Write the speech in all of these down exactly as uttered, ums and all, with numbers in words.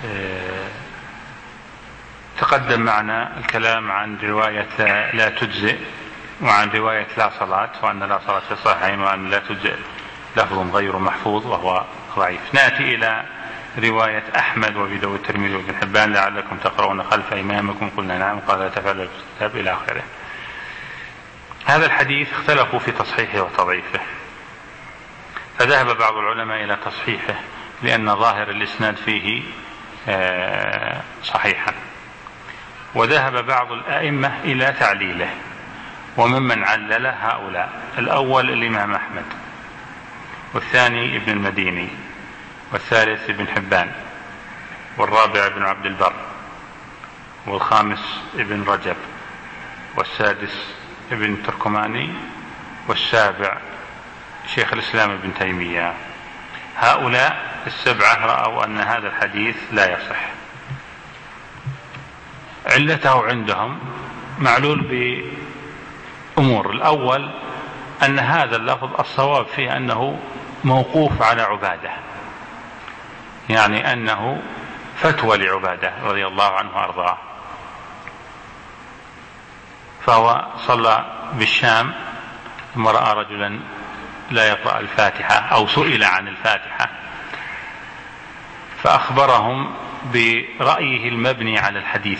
تقدم معنا الكلام عن رواية لا تجزئ وعن رواية لا صلاة، وأن لا صلاة في الصحيحين، وأن لا تجزئ لفظ غير محفوظ وهو ضعيف. نأتي إلى رواية أحمد وأبي داود والترمذي وابن حبان: لعلكم تقرؤون خلف إمامكم، قلنا نعم، قال لا تفعلوا في الكتاب، إلى آخره. هذا الحديث اختلفوا في تصحيحه وتضعيفه، فذهب بعض العلماء إلى تصحيحه لأن ظاهر الإسناد فيه صحيحا، وذهب بعض الأئمة إلى تعليله، وممن علل هؤلاء: الأول الإمام أحمد، والثاني ابن المديني، والثالث ابن حبان، والرابع ابن عبد البر، والخامس ابن رجب، والسادس ابن تركماني، والسابع شيخ الإسلام ابن تيمية. هؤلاء السبعة رأوا أن هذا الحديث لا يصح. علته عندهم معلول بأمور: الأول أن هذا اللفظ الصواب فيه أنه موقوف على عبادة، يعني أنه فتوى لعبادة رضي الله عنه وأرضاه، فهو صلى بالشام ثم رأى رجلا لا يقرأ الفاتحة، أو سئل عن الفاتحة فأخبرهم برأيه المبني على الحديث،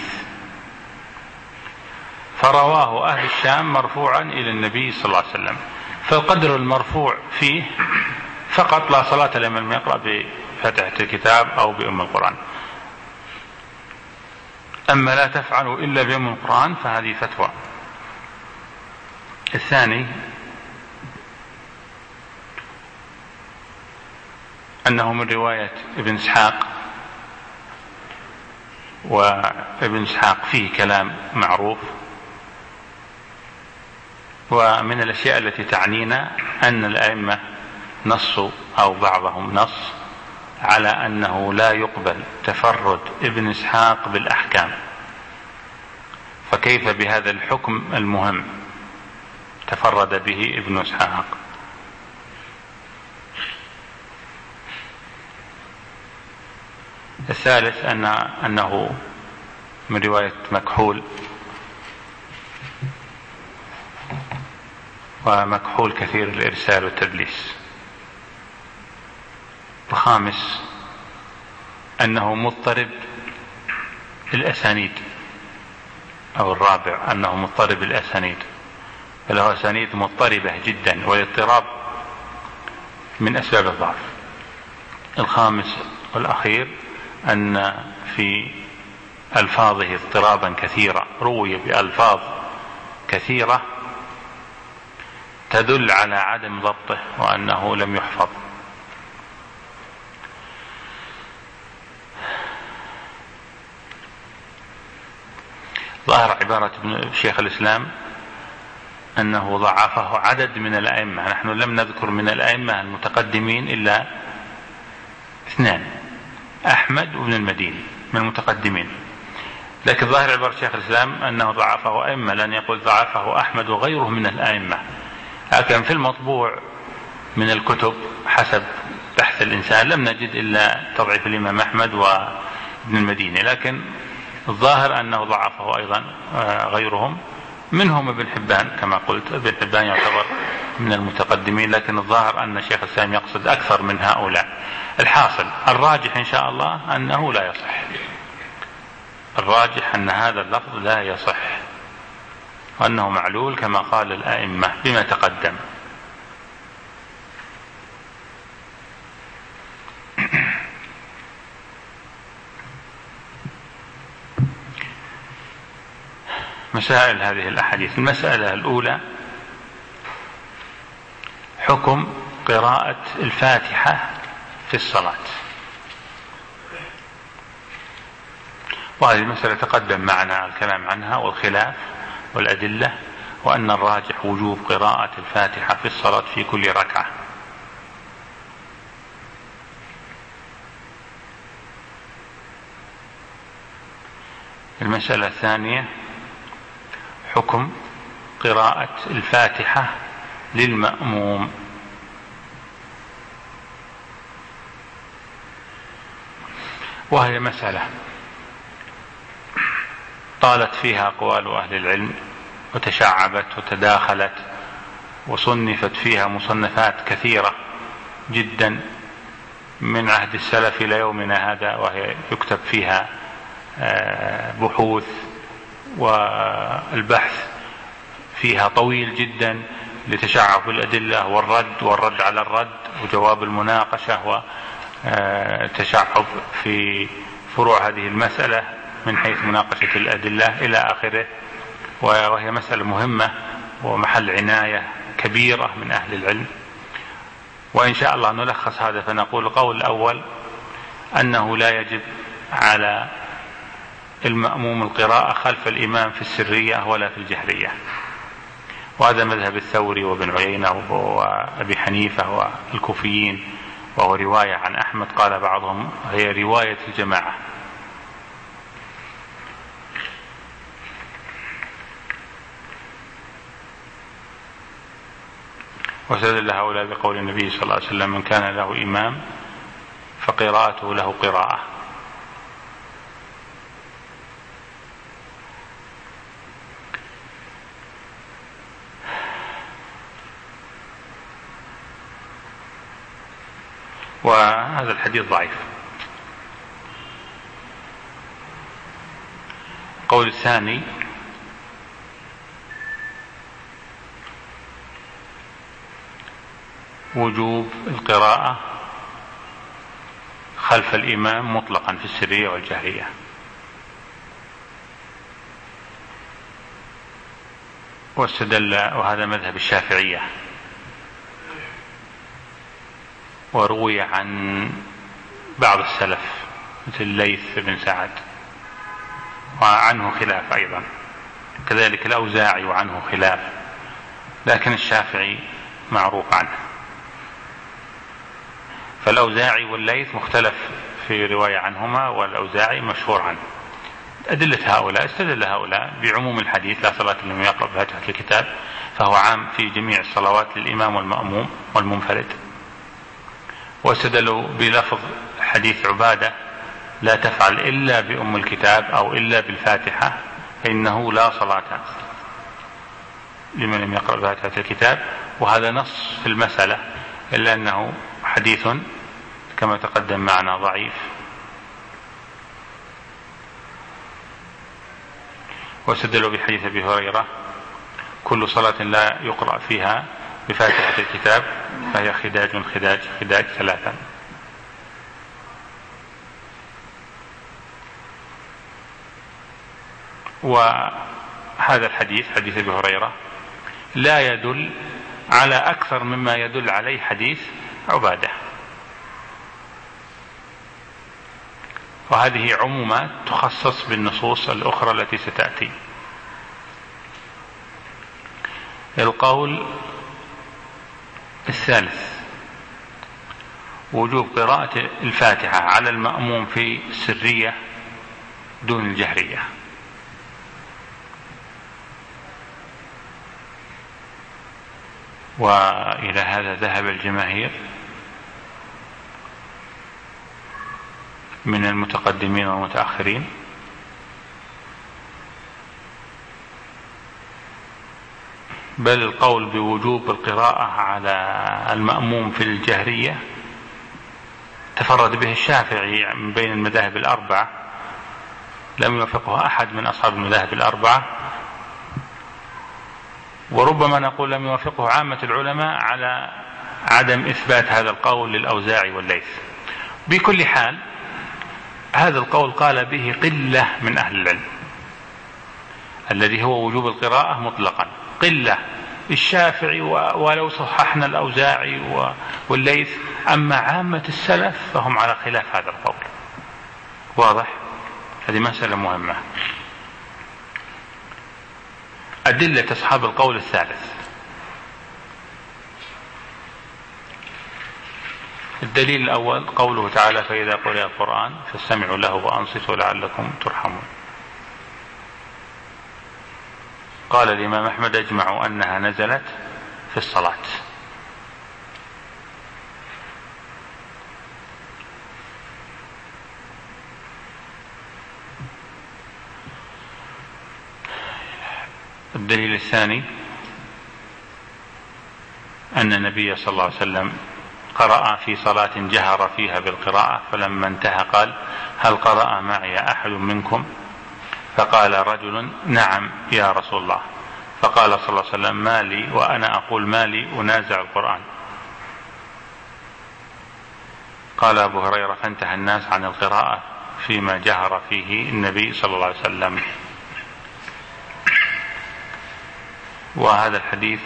فرواه أهل الشام مرفوعا إلى النبي صلى الله عليه وسلم، فالقدر المرفوع فيه فقط: لا صلاة لمن يقرأ بفاتحة الكتاب أو بأم القرآن. أما لا تفعلوا إلا بأم القرآن فهذه فتوى. الثاني أنه من رواية ابن إسحاق، وابن إسحاق فيه كلام معروف، ومن الأشياء التي تعنينا أن الأئمة نصوا أو بعضهم نص على أنه لا يقبل تفرد ابن إسحاق بالأحكام، فكيف بهذا الحكم المهم تفرد به ابن إسحاق؟ الثالث أن أنه من رواية مكحول، ومكحول كثير الإرسال والتدليس. الخامس أنه مضطرب الأسانيد، أو الرابع أنه مضطرب الأسانيد، فله أسانيد مضطربة جدا، والاضطراب من أسباب الضعف. الخامس والأخير أن في ألفاظه اضطرابا كثيرا، روي بألفاظ كثيرة تدل على عدم ضبطه وأنه لم يحفظ. ظاهر عبارة ابن شيخ الإسلام أنه ضعفه عدد من الأئمة، نحن لم نذكر من الأئمة المتقدمين إلا اثنان: أحمد وابن المديني من المتقدمين، لكن ظاهر عبارة شيخ الإسلام أنه ضعفه أئمة، لن يقول ضعفه أحمد وغيره من الأئمة. لكن في المطبوع من الكتب حسب بحث الإنسان لم نجد إلا تضعيف الإمام أحمد وابن المديني، لكن الظاهر أنه ضعفه أيضا غيرهم، منهم ابن حبان كما قلت. ابن حبان يعتبر من المتقدمين، لكن الظاهر أن شيخ الإسلام يقصد أكثر من هؤلاء. الحاصل الراجح إن شاء الله أنه لا يصح، الراجح أن هذا اللفظ لا يصح، وأنه معلول كما قال الأئمة بما تقدم. مسائل هذه الأحاديث: المسألة الأولى: حكم قراءة الفاتحة في الصلاة. وهذه المسألة تقدم معنا الكلام عنها والخلاف والأدلة، وأن الراجح وجوب قراءة الفاتحة في الصلاة في كل ركعة. المسألة الثانية: حكم قراءة الفاتحة للمأموم. وهي مسألة طالت فيها أقوال أهل العلم وتشعبت وتداخلت وصنفت فيها مصنفات كثيرة جدا من عهد السلف إلى يومنا هذا، وهي يكتب فيها بحوث، والبحث فيها طويل جدا لتشعب الأدلة والرد والرد على الرد وجواب المناقشة وتشعب في فروع هذه المسألة من حيث مناقشة الأدلة إلى آخره. وهي مسألة مهمة ومحل عناية كبيرة من أهل العلم. وإن شاء الله نلخص هذا فنقول: القول الأول أنه لا يجب على المأموم القراءة خلف الإمام في السرية ولا في الجهرية، وهذا مذهب الثوري وابن عيينة وأبي حنيفة والكوفيين، وهو رواية عن أحمد قال بعضهم هي رواية الجماعة. واستدل هؤلاء بقول النبي صلى الله عليه وسلم: من كان له إمام فقراءته له قراءة. وهذا الحديث ضعيف. القول الثاني: وجوب القراءة خلف الإمام مطلقا في السرية والجهرية. واستدل، وهذا مذهب الشافعية، وروي عن بعض السلف مثل الليث بن سعد وعنه خلاف أيضا، كذلك الأوزاعي وعنه خلاف، لكن الشافعي معروف عنه. فالأوزاعي والليث مختلف في رواية عنهما، والأوزاعي مشهور عنه. أدلة هؤلاء: استدل هؤلاء بعموم الحديث: لا صلاة لمن يقرأ بفاتحة الكتاب، فهو عام في جميع الصلوات للإمام والمأموم والمنفرد. واستدلوا بلفظ حديث عبادة: لا تفعل إلا بأم الكتاب أو إلا بالفاتحة فإنه لا صلاة لمن لم يقرأ بفاتحة الكتاب. وهذا نص في المسألة، إلا أنه حديث كما تقدم معنا ضعيف. واستدلوا بحديث أبي هريرة: كل صلاة لا يقرأ فيها بفاتحة الكتاب فهي خداج خداج خداج ثلاثا. وهذا الحديث حديث أبي هريرة لا يدل على أكثر مما يدل عليه حديث عبادة. وهذه عمومات تخصص بالنصوص الأخرى التي ستأتي. القول الثالث: وجوب قراءة الفاتحة على المأموم في السرية دون الجهرية. وإلى هذا ذهب الجماهير من المتقدمين والمتأخرين. بل القول بوجوب القراءة على المأموم في الجهرية تفرد به الشافعي من بين المذاهب الأربعة، لم يوافقه أحد من أصحاب المذاهب الأربعة. وربما نقول لم يوافقه عامة العلماء على عدم إثبات هذا القول للأوزاعي والليث. بكل حال هذا القول قال به قلة من أهل العلم، الذي هو وجوب القراءة مطلقا، قلة. الشافعي ولو صححنا الأوزاعي والليث، أما عامة السلف فهم على خلاف هذا القول. واضح؟ هذه مسألة مهمة. أدلة أصحاب القول الثالث: الدليل الأول قوله تعالى: فإذا قرئ القرآن فاستمعوا له وأنصتوا لعلكم ترحمون. قال الإمام أحمد: أجمعوا أنها نزلت في الصلاة. الدليل الثاني أن النبي صلى الله عليه وسلم قرأ في صلاة جهر فيها بالقراءة، فلما انتهى قال: هل قرأ معي أحد منكم؟ فقال رجل: نعم يا رسول الله. فقال صلى الله عليه وسلم: ما لي وأنا أقول ما لي أنازع القرآن؟ قال أبو هريرة: فانتهى الناس عن القراءة فيما جهر فيه النبي صلى الله عليه وسلم. وهذا الحديث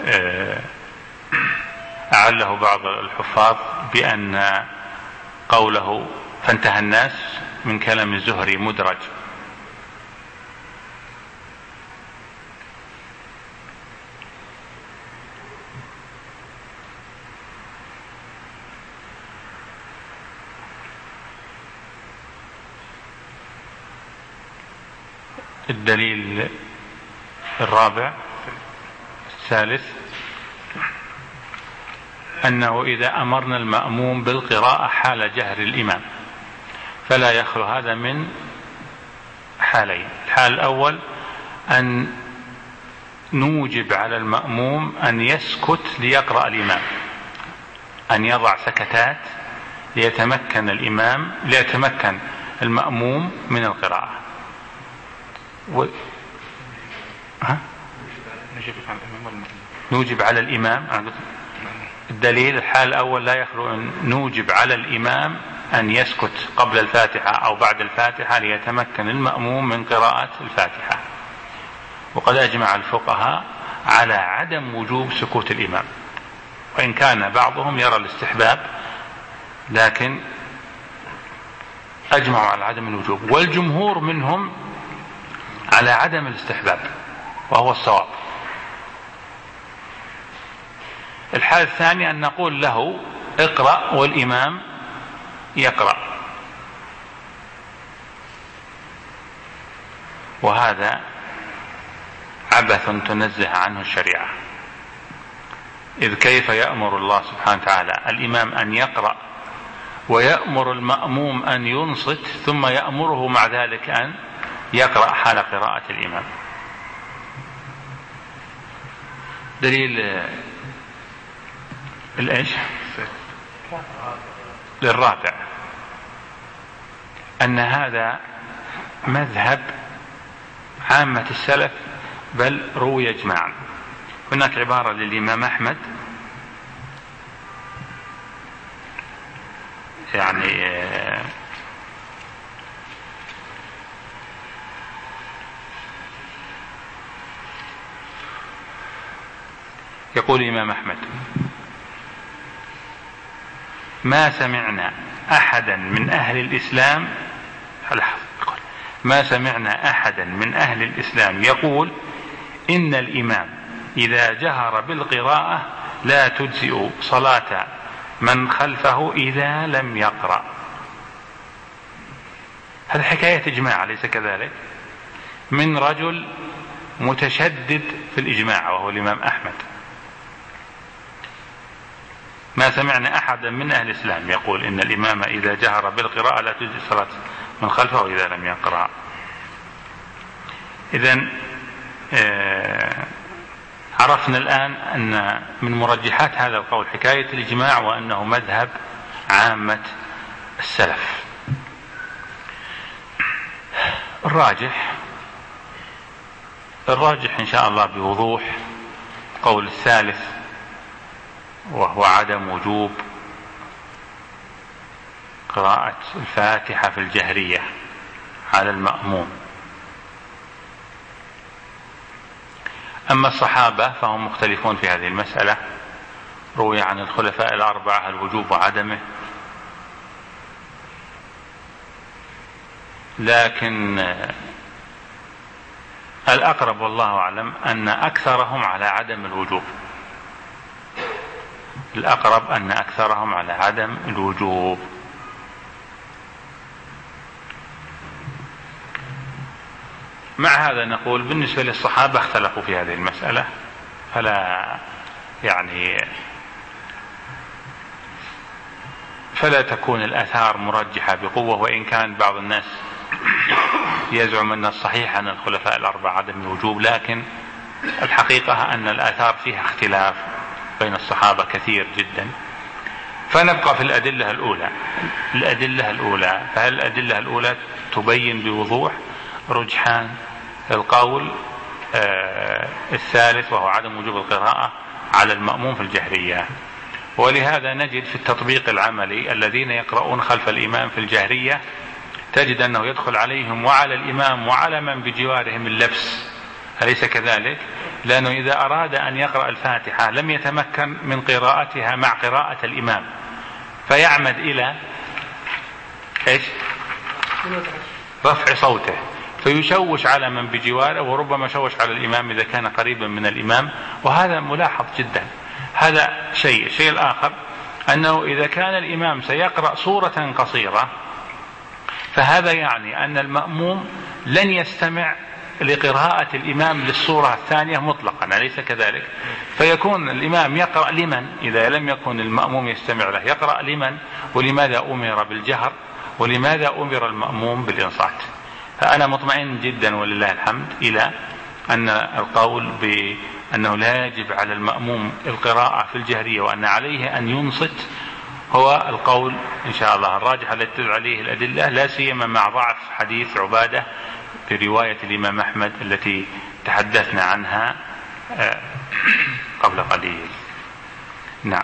أعله بعض الحفاظ بأن قوله فانتهى الناس من كلام الزهري مدرج. الدليل الرابع الثالث أنه إذا أمرنا المأموم بالقراءة حال جهر الإمام فلا يخلو هذا من حالين. الحال الأول أن نوجب على المأموم أن يسكت ليقرأ الإمام، أن يضع سكتات ليتمكن الإمام ليتمكن المأموم من القراءة. و... ها؟ نوجب على الإمام. الدليل الحال الأول لا يخلو أن نوجب على الإمام أن يسكت قبل الفاتحة أو بعد الفاتحة ليتمكن المأموم من قراءة الفاتحة. وقد أجمع الفقهاء على عدم وجوب سكوت الإمام، وإن كان بعضهم يرى الاستحباب، لكن أجمعوا على عدم الوجوب، والجمهور منهم على عدم الاستحباب، وهو الصواب. الحال الثاني أن نقول له اقرأ والإمام يقرأ، وهذا عبث تنزه عنه الشريعة. إذ كيف يأمر الله سبحانه وتعالى الإمام أن يقرأ ويأمر المأموم أن ينصت ثم يأمره مع ذلك أن يقرأ حال قراءة الإمام؟ دليل الإيش للرابع أن هذا مذهب عامة السلف، بل روي إجماعا. هناك عبارة للإمام أحمد يعني يقول الإمام أحمد: ما سمعنا أحدا من أهل الإسلام ما سمعنا أحدا من أهل الإسلام يقول إن الإمام إذا جهر بالقراءة لا تجزئ صلاة من خلفه إذا لم يقرأ. هذه حكاية إجماع، ليس كذلك؟ من رجل متشدد في الإجماع وهو الإمام أحمد. ما سمعنا أحدا من أهل الإسلام يقول إن الإمام إذا جهر بالقراءة لا تجزئ صلاة من خلفه إذا لم يقرأ. إذن آه عرفنا الآن أن من مرجحات هذا القول حكاية الإجماع، وأنه مذهب عامة السلف. الراجح الراجح إن شاء الله بوضوح قول الثالث، وهو عدم وجوب قراءة الفاتحة في الجهرية على المأموم. أما الصحابة فهم مختلفون في هذه المسألة. روي عن الخلفاء الأربعة الوجوب وعدمه، لكن الأقرب والله أعلم أن أكثرهم على عدم الوجوب. الأقرب أن أكثرهم على عدم الوجوب. مع هذا نقول بالنسبة للصحابة اختلفوا في هذه المسألة، فلا يعني فلا تكون الآثار مرجحة بقوة، وإن كان بعض الناس يزعم أن الصحيح أن الخلفاء الأربعة عدم الوجوب، لكن الحقيقة أن الآثار فيها اختلاف بين الصحابة كثير جدا. فنبقى في الأدلة الأولى. الأدلة الأولى فهل الأدلة الأولى تبين بوضوح رجحان القول آه الثالث، وهو عدم وجوب القراءة على المأموم في الجهرية. ولهذا نجد في التطبيق العملي الذين يقرؤون خلف الإمام في الجهرية تجد أنه يدخل عليهم وعلى الإمام وعلى من بجوارهم اللبس، أليس كذلك؟ لأنه إذا أراد أن يقرأ الفاتحة لم يتمكن من قراءتها مع قراءة الإمام، فيعمد إلى إيش؟ رفع صوته، فيشوش على من بجواره، وربما شوش على الإمام إذا كان قريبا من الإمام، وهذا ملاحظ جدا. هذا شيء. الشيء الآخر أنه إذا كان الإمام سيقرأ سورة قصيرة فهذا يعني أن المأموم لن يستمع لقراءة الإمام للسورة الثانية مطلقا، أليس كذلك؟ فيكون الإمام يقرأ لمن إذا لم يكن المأموم يستمع له، يقرأ لمن؟ ولماذا أمر بالجهر ولماذا أمر المأموم بالإنصات؟ فأنا مطمئن جدا ولله الحمد إلى أن القول بأنه لا يجب على المأموم القراءة في الجهرية وأن عليه أن ينصت هو القول إن شاء الله الراجح الذي تدل عليه الأدلة، لا سيما مع ضعف حديث عبادة في رواية الإمام أحمد التي تحدثنا عنها قبل قليل. نعم.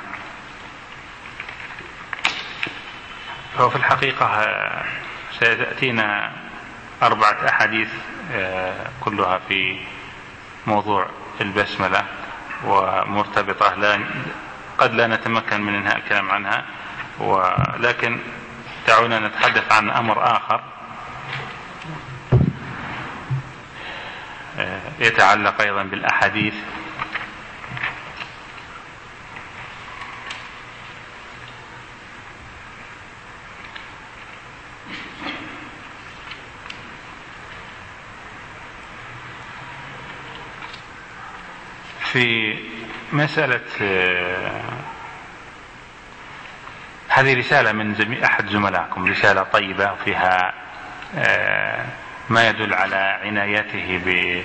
فهو في الحقيقة سيأتينا أربعة أحاديث كلها في موضوع البسملة ومرتبطة، لا قد لا نتمكن من انهاء الكلام عنها، ولكن دعونا نتحدث عن أمر آخر يتعلق أيضا بالأحاديث. في مسألة هذه رسالة من أحد زملائكم، رسالة طيبة فيها ما يدل على عنايته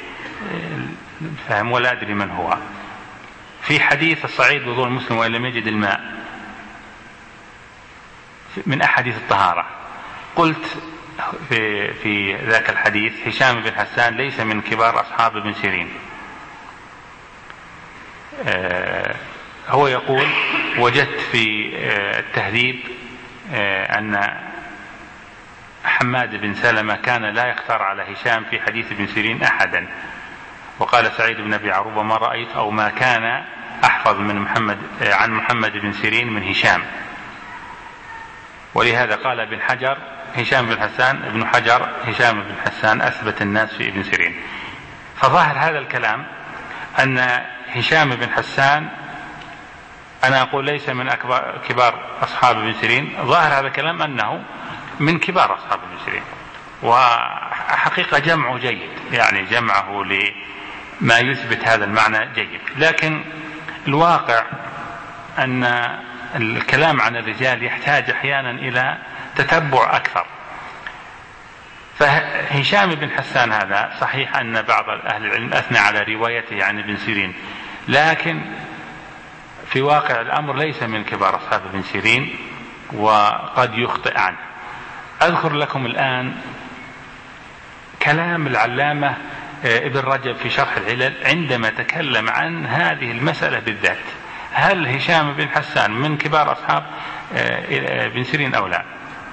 بفهم، ولا أدري من هو. في حديث الصعيد وضوء المسلم وإن لم يجد الماء من أحاديث الطهارة، قلت في, في ذاك الحديث هشام بن حسان ليس من كبار أصحاب ابن سيرين. هو يقول وجدت في التهذيب أن حماد بن سلمة كان لا يختار على هشام في حديث ابن سيرين أحدا، وقال سعيد بن أبي عروبة ما رأيت أو ما كان أحفظ من محمد عن محمد بن سيرين من هشام. ولهذا قال ابن حجر هشام بن حسان ابن حجر هشام بن حسان أثبت الناس في ابن سيرين. فظاهر هذا الكلام أن هشام بن حسان أنا أقول ليس من أكبر كبار أصحاب ابن سيرين، ظاهر هذا الكلام أنه من كبار أصحاب ابن سيرين، وحقيقة جمعه جيد، يعني جمعه لما يثبت هذا المعنى جيد. لكن الواقع أن الكلام عن الرجال يحتاج أحيانا إلى تتبع أكثر. فهشام بن حسان هذا صحيح أن بعض أهل العلم أثنى على روايته عن ابن سيرين، لكن في واقع الأمر ليس من كبار أصحاب ابن سيرين وقد يخطئ عنه. أذكر لكم الآن كلام العلامة ابن رجب في شرح العلل عندما تكلم عن هذه المسألة بالذات، هل هشام بن حسان من كبار أصحاب ابن سيرين أو لا؟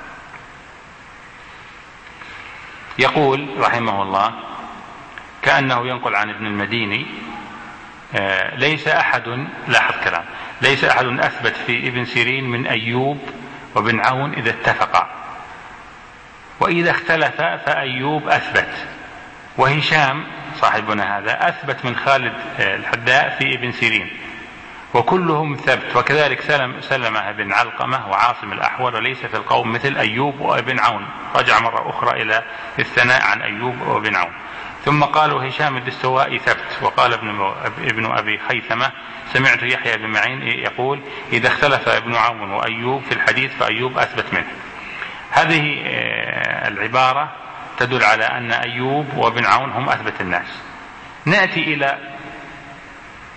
يقول رحمه الله كأنه ينقل عن ابن المديني ليس أحد، لاحظ كلام، ليس أحد أثبت في ابن سيرين من أيوب وابن عون إذا اتفقا، وإذا اختلف فأيوب أثبت، وهشام صاحبنا هذا أثبت من خالد الحداء في ابن سيرين، وكلهم ثبت. وكذلك سلم سلمة بن علقمة وعاصم الأحول، وليس في القوم مثل أيوب وابن عون. رجع مرة أخرى إلى الثناء عن أيوب وابن عون. ثم قالوا هشام الدستوائي ثبت. وقال ابن, ابن أبي خيثمة سمعت يحيى بن معين يقول إذا اختلف ابن عون وأيوب في الحديث فأيوب أثبت منه. هذه العبارة تدل على أن أيوب وابن عون هم أثبت الناس. نأتي إلى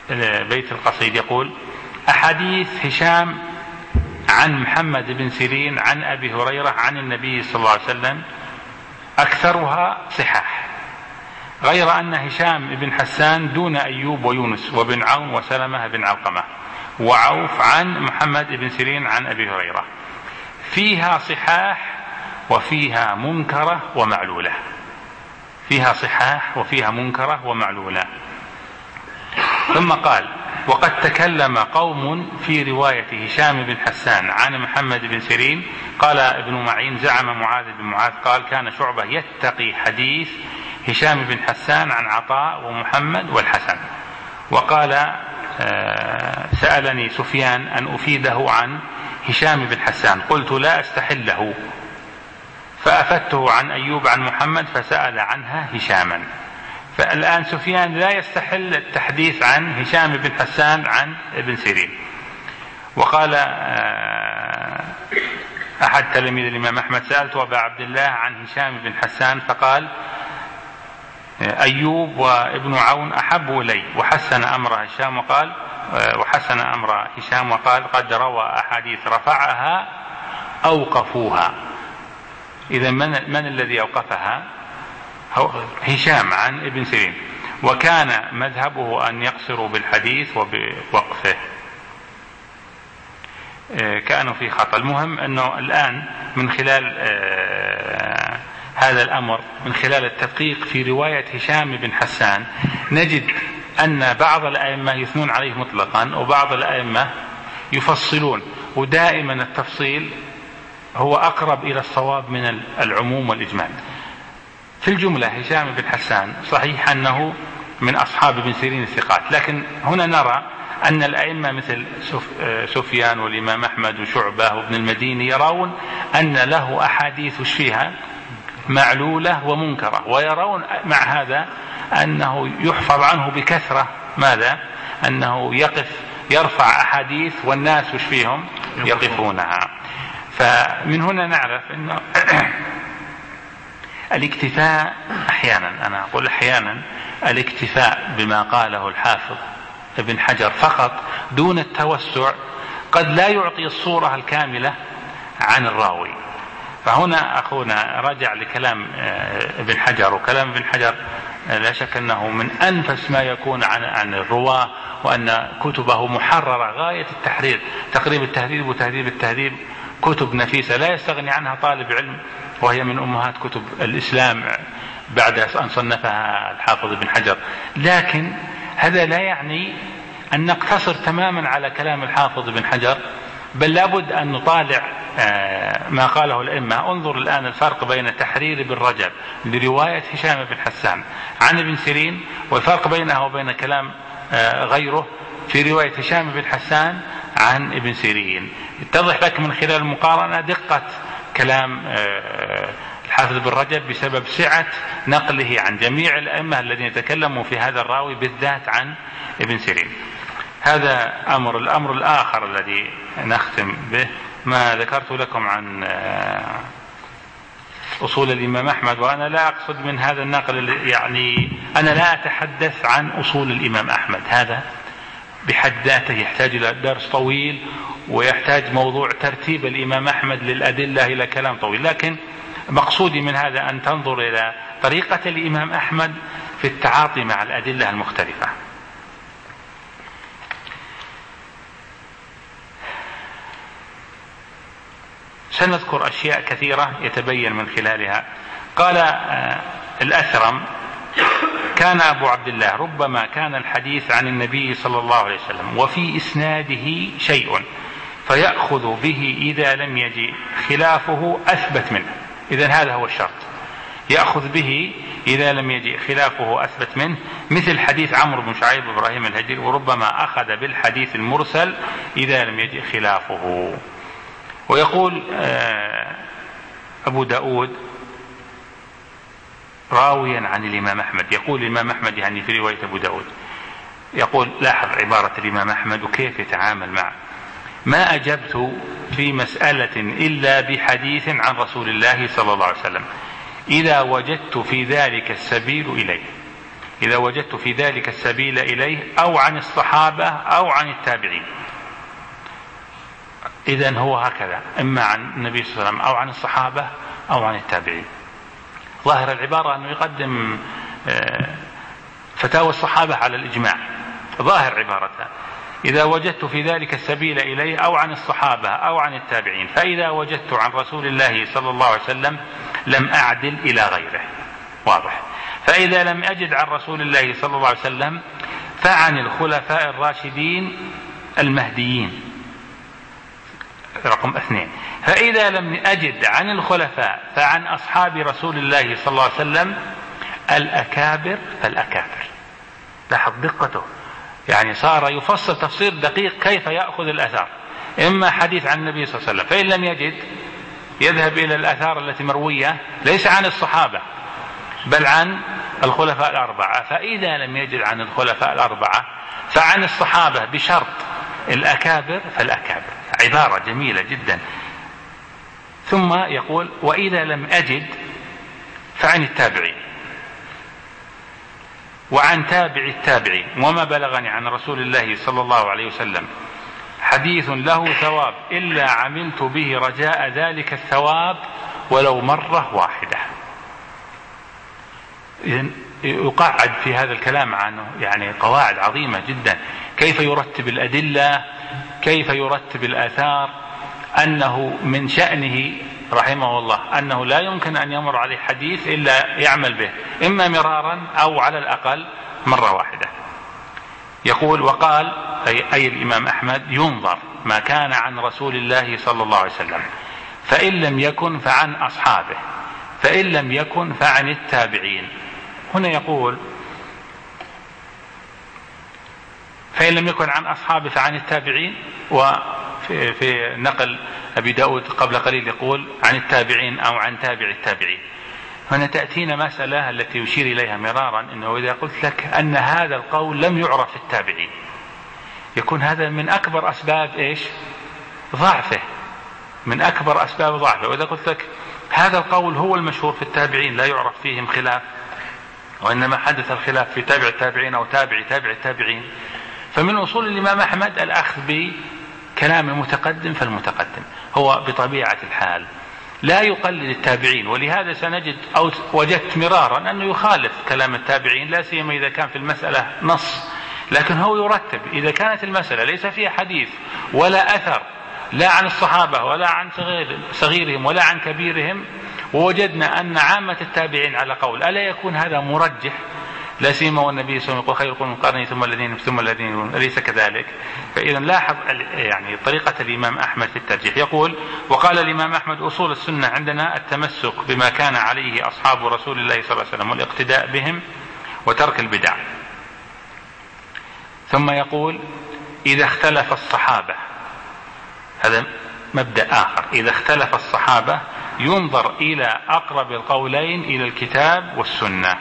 بيت القصيد يقول: أحاديث هشام عن محمد بن سيرين عن أبي هريرة عن النبي صلى الله عليه وسلم أكثرها صحاح، غير أن هشام بن حسان دون أيوب ويونس وبن عون وسلمة بن علقمة وعوف عن محمد بن سيرين عن أبي هريرة، فيها صحاح وفيها منكرة ومعلولة. فيها صحاح وفيها منكرة ومعلولة. ثم قال: وقد تكلم قوم في رواية هشام بن حسان عن محمد بن سيرين. قال ابن معين: زعم معاذ بن معاذ قال: كان شعبة يتقي حديث هشام بن حسان عن عطاء ومحمد والحسن. وقال: سألني سفيان أن أفيده عن هشام بن حسان، قلت: لا أستحله، فأفدته عن أيوب عن محمد فسأل عنها هشاما. فالآن سفيان لا يستحل التحديث عن هشام بن حسان عن ابن سيرين. وقال أحد تلاميذ الإمام أحمد: سألت أبا عبد الله عن هشام بن حسان فقال: أيوب وابن عون أحب إلي، وحسن أمر هشام وقال وحسن أمر هشام وقال: قد روى أحاديث رفعها أوقفوها. إذا من, من الذي أوقفها؟ هشام عن ابن سيرين، وكان مذهبه أن يقصروا بالحديث وبوقفه. كانوا في خطأ. المهم أنه الآن من خلال هذا الأمر، من خلال التدقيق في رواية هشام بن حسان، نجد أن بعض الأئمة يثنون عليه مطلقا وبعض الأئمة يفصلون، ودائما التفصيل هو أقرب إلى الصواب من العموم والإجمال. في الجملة هشام بن حسان صحيح أنه من أصحاب ابن سيرين الثقات، لكن هنا نرى أن الأئمة مثل سفيان والإمام أحمد وشعبة وابن المديني يرون أن له أحاديث فيها معلولة ومنكرة، ويرون مع هذا أنه يحفظ عنه بكثرة ماذا؟ أنه يقف يرفع أحاديث والناس وش فيهم يقفونها. فمن هنا نعرف أنه الاكتفاء أحيانا، أنا أقول أحيانا الاكتفاء بما قاله الحافظ ابن حجر فقط دون التوسع قد لا يعطي الصورة الكاملة عن الراوي. فهنا أخونا رجع لكلام ابن حجر، وكلام ابن حجر لا شك أنه من أنفس ما يكون عن عن الرواة، وأن كتبه محررة غاية التحرير. تقريب التهذيب وتهذيب التهذيب كتب نفيسة لا يستغني عنها طالب علم، وهي من أمهات كتب الإسلام بعد أن صنفها الحافظ ابن حجر. لكن هذا لا يعني أن نقتصر تماما على كلام الحافظ ابن حجر، بل لابد أن نطالع ما قاله الأئمة. انظر الآن الفرق بين تحرير ابن رجب لرواية هشام بن حسان عن ابن سيرين، والفرق بينه وبين كلام غيره في رواية هشام بن حسان عن ابن سيرين. يتضح لك من خلال المقارنة دقة كلام الحافظ بن رجب بسبب سعة نقله عن جميع الأئمة الذين يتكلموا في هذا الراوي بالذات عن ابن سيرين. هذا أمر. الأمر الآخر الذي نختم به ما ذكرت لكم عن أصول الإمام أحمد، وأنا لا أقصد من هذا النقل، يعني أنا لا أتحدث عن أصول الإمام أحمد، هذا بحد ذاته يحتاج إلى درس طويل، ويحتاج موضوع ترتيب الإمام أحمد للأدلة إلى كلام طويل. لكن مقصودي من هذا أن تنظر إلى طريقة الإمام أحمد في التعاطي مع الأدلة المختلفة. سنذكر أشياء كثيرة يتبين من خلالها. قال الأثرم: كان أبو عبد الله ربما كان الحديث عن النبي صلى الله عليه وسلم وفي إسناده شيء فيأخذ به إذا لم يجي خلافه أثبت منه. إذن هذا هو الشرط، يأخذ به إذا لم يجي خلافه أثبت منه، مثل حديث عمرو بن شعيب إبراهيم الهجري: وربما أخذ بالحديث المرسل إذا لم يجي خلافه. ويقول أبو داود راويا عن الإمام أحمد، يقول الإمام أحمد يعني في رواية أبو داود، يقول لاحظ عبارة الإمام أحمد وكيف يتعامل معه: ما أجبت في مسألة إلا بحديث عن رسول الله صلى الله عليه وسلم إذا وجدت في ذلك السبيل إليه. إذا وجدت في ذلك السبيل إليه أو عن الصحابة أو عن التابعين. إذن هو هكذا، إما عن النبي صلى الله عليه وسلم أو عن الصحابة أو عن التابعين. ظاهر العبارة أنه يقدم فتاوى الصحابة على الإجماع، ظاهر عبارتها إذا وجدت في ذلك السبيل إليه أو عن الصحابة أو عن التابعين، فإذا وجدت عن رسول الله صلى الله عليه وسلم لم أعدل إلى غيره، واضح. فإذا لم أجد عن رسول الله صلى الله عليه وسلم فعن الخلفاء الراشدين المهديين، رقم اثنين. فإذا لم أجد عن الخلفاء فعن أصحاب رسول الله صلى الله عليه وسلم الأكابر فالأكابر. لاحظ دقته، يعني صار يفصل تفسير دقيق كيف يأخذ الأثار، إما حديث عن النبي صلى الله عليه وسلم، فإن لم يجد يذهب إلى الأثار التي مروية ليس عن الصحابة بل عن الخلفاء الأربعة، فإذا لم يجد عن الخلفاء الأربعة فعن الصحابة بشرط الأكابر فالأكابر. عبارة جميلة جدا. ثم يقول وإذا لم أجد فعن التابعين وعن تابع التابعين، وما بلغني عن رسول الله صلى الله عليه وسلم حديث له ثواب إلا عملت به رجاء ذلك الثواب ولو مرة واحدة. إذن يقعد في هذا الكلام عنه يعني قواعد عظيمة جدا، كيف يرتب الأدلة، كيف يرتب الآثار، أنه من شأنه رحمه الله أنه لا يمكن أن يمر عليه حديث إلا يعمل به إما مرارا أو على الأقل مرة واحدة. يقول وقال أي, أي الإمام أحمد ينظر ما كان عن رسول الله صلى الله عليه وسلم، فإن لم يكن فعن أصحابه، فإن لم يكن فعن التابعين. هنا يقول فإن لم يكن عن أصحابه فعن التابعين، وفي في نقل أبي داود قبل قليل يقول عن التابعين أو عن تابع التابعين. هنا تأتينا مسألة التي يشير إليها مرارا، إنه إذا قلت لك أن هذا القول لم يعرف في التابعين يكون هذا من أكبر أسباب إيش ضعفه، من أكبر أسباب ضعفه. وإذا قلت لك هذا القول هو المشهور في التابعين لا يعرف فيهم خلاف، وإنما حدث الخلاف في تابع التابعين أو تابع تابع التابعين، فمن أصول الإمام أحمد الأخذ بكلام المتقدم فالمتقدم. هو بطبيعة الحال لا يقلد التابعين، ولهذا سنجد أو وجدت مرارا أنه يخالف كلام التابعين، لا سيما إذا كان في المسألة نص، لكن هو يرتب إذا كانت المسألة ليس فيها حديث ولا أثر لا عن الصحابة ولا عن صغير صغيرهم ولا عن كبيرهم، ووجدنا أن عامة التابعين على قول، ألا يكون هذا مرجح؟ لا سيما والنبي صلى الله عليه وسلم يقول خير القرون قرني ثم الذين ثم الذين، أليس كذلك؟ فإذا لاحظ يعني طريقة الإمام أحمد في الترجيح. يقول وقال الإمام أحمد أصول السنة عندنا التمسك بما كان عليه أصحاب رسول الله صلى الله عليه وسلم والاقتداء بهم وترك البدع. ثم يقول إذا اختلف الصحابة، هذا مبدأ آخر، إذا اختلف الصحابة ينظر إلى أقرب القولين إلى الكتاب والسنة.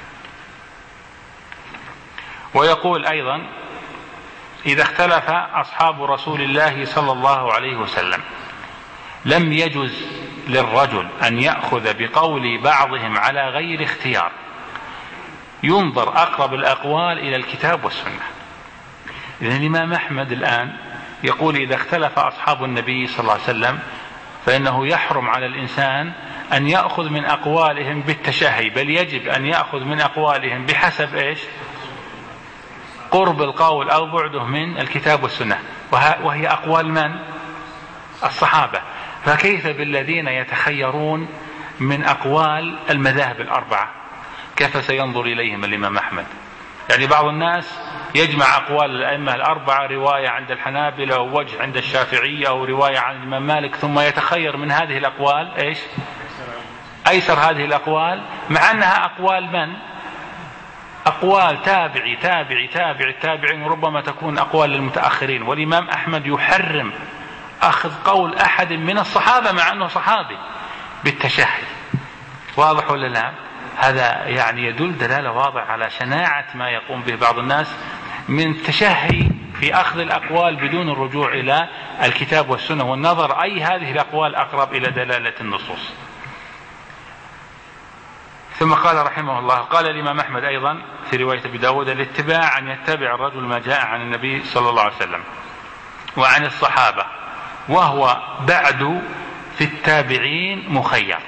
ويقول أيضا إذا اختلف أصحاب رسول الله صلى الله عليه وسلم لم يجز للرجل أن يأخذ بقول بعضهم على غير اختيار، ينظر أقرب الأقوال إلى الكتاب والسنة. إذن الإمام أحمد الآن يقول إذا اختلف أصحاب النبي صلى الله عليه وسلم فإنه يحرم على الإنسان أن يأخذ من أقوالهم بالتشهي، بل يجب أن يأخذ من أقوالهم بحسب إيش قرب القول أو بعده من الكتاب والسنة، وهي أقوال من؟ الصحابة. فكيف بالذين يتخيرون من أقوال المذاهب الأربعة؟ كيف سينظر إليهم الإمام أحمد؟ يعني بعض الناس يجمع أقوال الأئمة الأربعة، رواية عند الحنابلة ووجه عند الشافعية أو رواية عن الإمام مالك، ثم يتخير من هذه الأقوال إيش أيسر هذه الأقوال، مع أنها أقوال من؟ أقوال تابعي تابعي تابع التابعين، وربما تكون أقوال للمتأخرين. والإمام أحمد يحرم أخذ قول أحد من الصحابة مع أنه صحابي بالتشهي. واضح ولا لا؟ هذا يعني يدل دلالة واضحة على شناعة ما يقوم به بعض الناس من التشهي في أخذ الأقوال بدون الرجوع إلى الكتاب والسنة والنظر أي هذه الأقوال أقرب إلى دلالة النصوص. ثم قال رحمه الله: قال الإمام أحمد أيضا في رواية أبي داود: الاتباع أن يتبع الرجل ما جاء عن النبي صلى الله عليه وسلم وعن الصحابة، وهو بعد في التابعين مخير.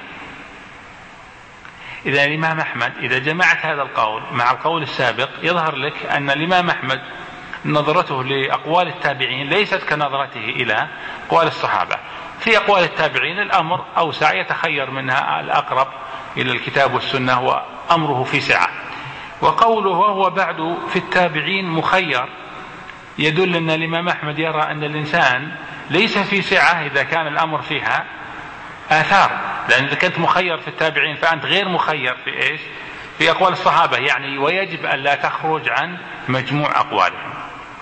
إذا الإمام أحمد إذا جمعت هذا القول مع القول السابق يظهر لك أن الإمام أحمد نظرته لأقوال التابعين ليست كنظرته إلى أقوال الصحابة. في أقوال التابعين الأمر أوسع، يتخير منها الأقرب إلى الكتاب والسنة وأمره في سعة. وقوله وهو بعد في التابعين مخير يدل أن الإمام أحمد يرى أن الإنسان ليس في سعة إذا كان الأمر فيها آثار، لأن إذا كنت مخير في التابعين فأنت غير مخير في إيش؟ في أقوال الصحابة يعني، ويجب أن لا تخرج عن مجموع أقوالهم.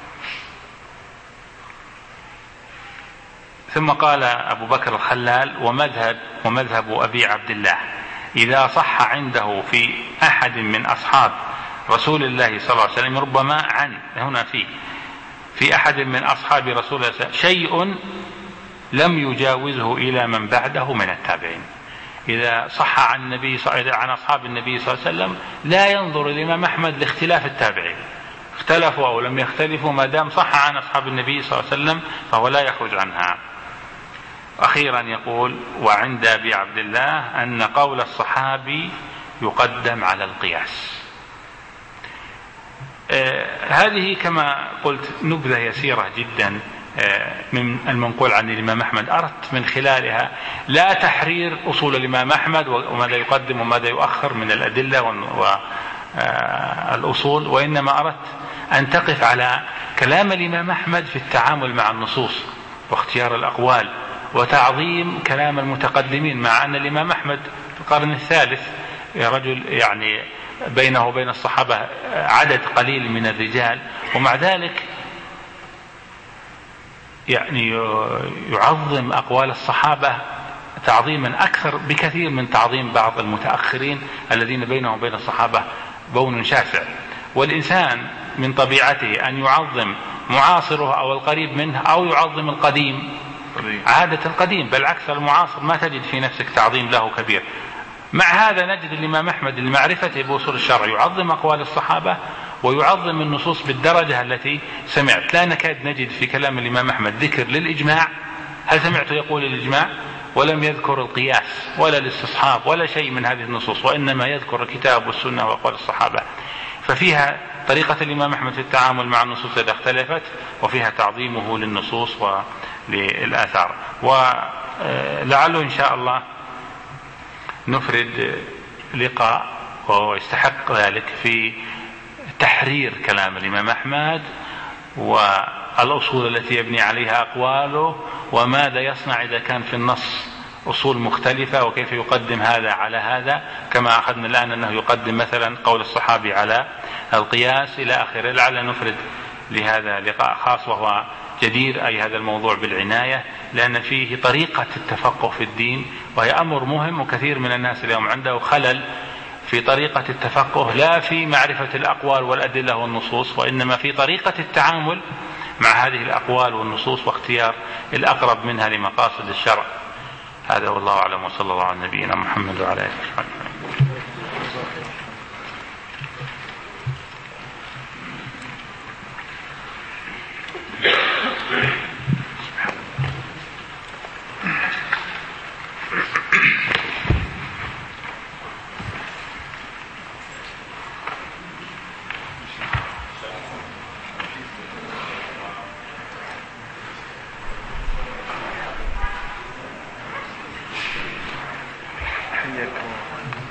ثم قال أبو بكر الخلال: ومذهب ومذهب أبي عبد الله إذا صح عنده في أحد من أصحاب رسول الله صلى الله عليه وسلم، ربما عن هنا في في أحد من أصحاب رسول الله صلى الله عليه وسلم شيء لم يجاوزه إلى من بعده من التابعين. إذا صح عن النبي عن أصحاب النبي صلى الله عليه وسلم لا ينظر الإمام أحمد لاختلاف التابعين، اختلفوا أو لم يختلفوا، ما دام صح عن أصحاب النبي صلى الله عليه وسلم فهو لا يخرج عنها. أخيرا يقول: وعند أبي عبد الله أن قول الصحابي يقدم على القياس. آه هذه كما قلت نبذة يسيرة جدا آه من المنقول عن الإمام أحمد، أردت من خلالها لا تحرير أصول الإمام أحمد وماذا يقدم وماذا يؤخر من الأدلة والأصول، وإنما أردت أن تقف على كلام الإمام أحمد في التعامل مع النصوص واختيار الأقوال وتعظيم كلام المتقدمين، مع أن الإمام أحمد في القرن الثالث رجل يعني بينه وبين الصحابة عدد قليل من الرجال، ومع ذلك يعني يعظم أقوال الصحابة تعظيما أكثر بكثير من تعظيم بعض المتأخرين الذين بينهم وبين الصحابة بون شاسع. والإنسان من طبيعته أن يعظم معاصره أو القريب منه أو يعظم القديم، عادة القديم، بل عكس المعاصر ما تجد في نفسك تعظيم له كبير. مع هذا نجد الإمام أحمد لمعرفته بأصول الشرع يعظم أقوال الصحابة ويعظم النصوص بالدرجة التي سمعت. لا نكاد نجد في كلام الإمام أحمد ذكر للإجماع، هل سمعت يقول الإجماع؟ ولم يذكر القياس ولا الاستصحاب ولا شيء من هذه النصوص، وإنما يذكر الكتاب والسنة وأقوال الصحابة. ففيها طريقة الإمام أحمد في التعامل مع النصوص إذا اختلفت، وفيها تعظيمه للنصوص وللآثار. ولعله إن شاء الله نفرد لقاء وهو يستحق ذلك في تحرير كلام الإمام أحمد والأصول التي يبني عليها أقواله، وماذا يصنع إذا كان في النص أصول مختلفة وكيف يقدم هذا على هذا، كما أخذنا الآن أنه يقدم مثلا قول الصحابي على القياس إلى آخره. لعل نفرد لهذا لقاء خاص وهو جدير أي هذا الموضوع بالعناية، لأن فيه طريقة التفقه في الدين، وهي أمر مهم، وكثير من الناس اليوم عنده خلل في طريقة التفقه، لا في معرفة الأقوال والأدلة والنصوص، وإنما في طريقة التعامل مع هذه الأقوال والنصوص واختيار الأقرب منها لمقاصد الشرع. هذا والله أعلم، وصلى الله على نبينا محمد وعلى آله وصحبه. حياكم.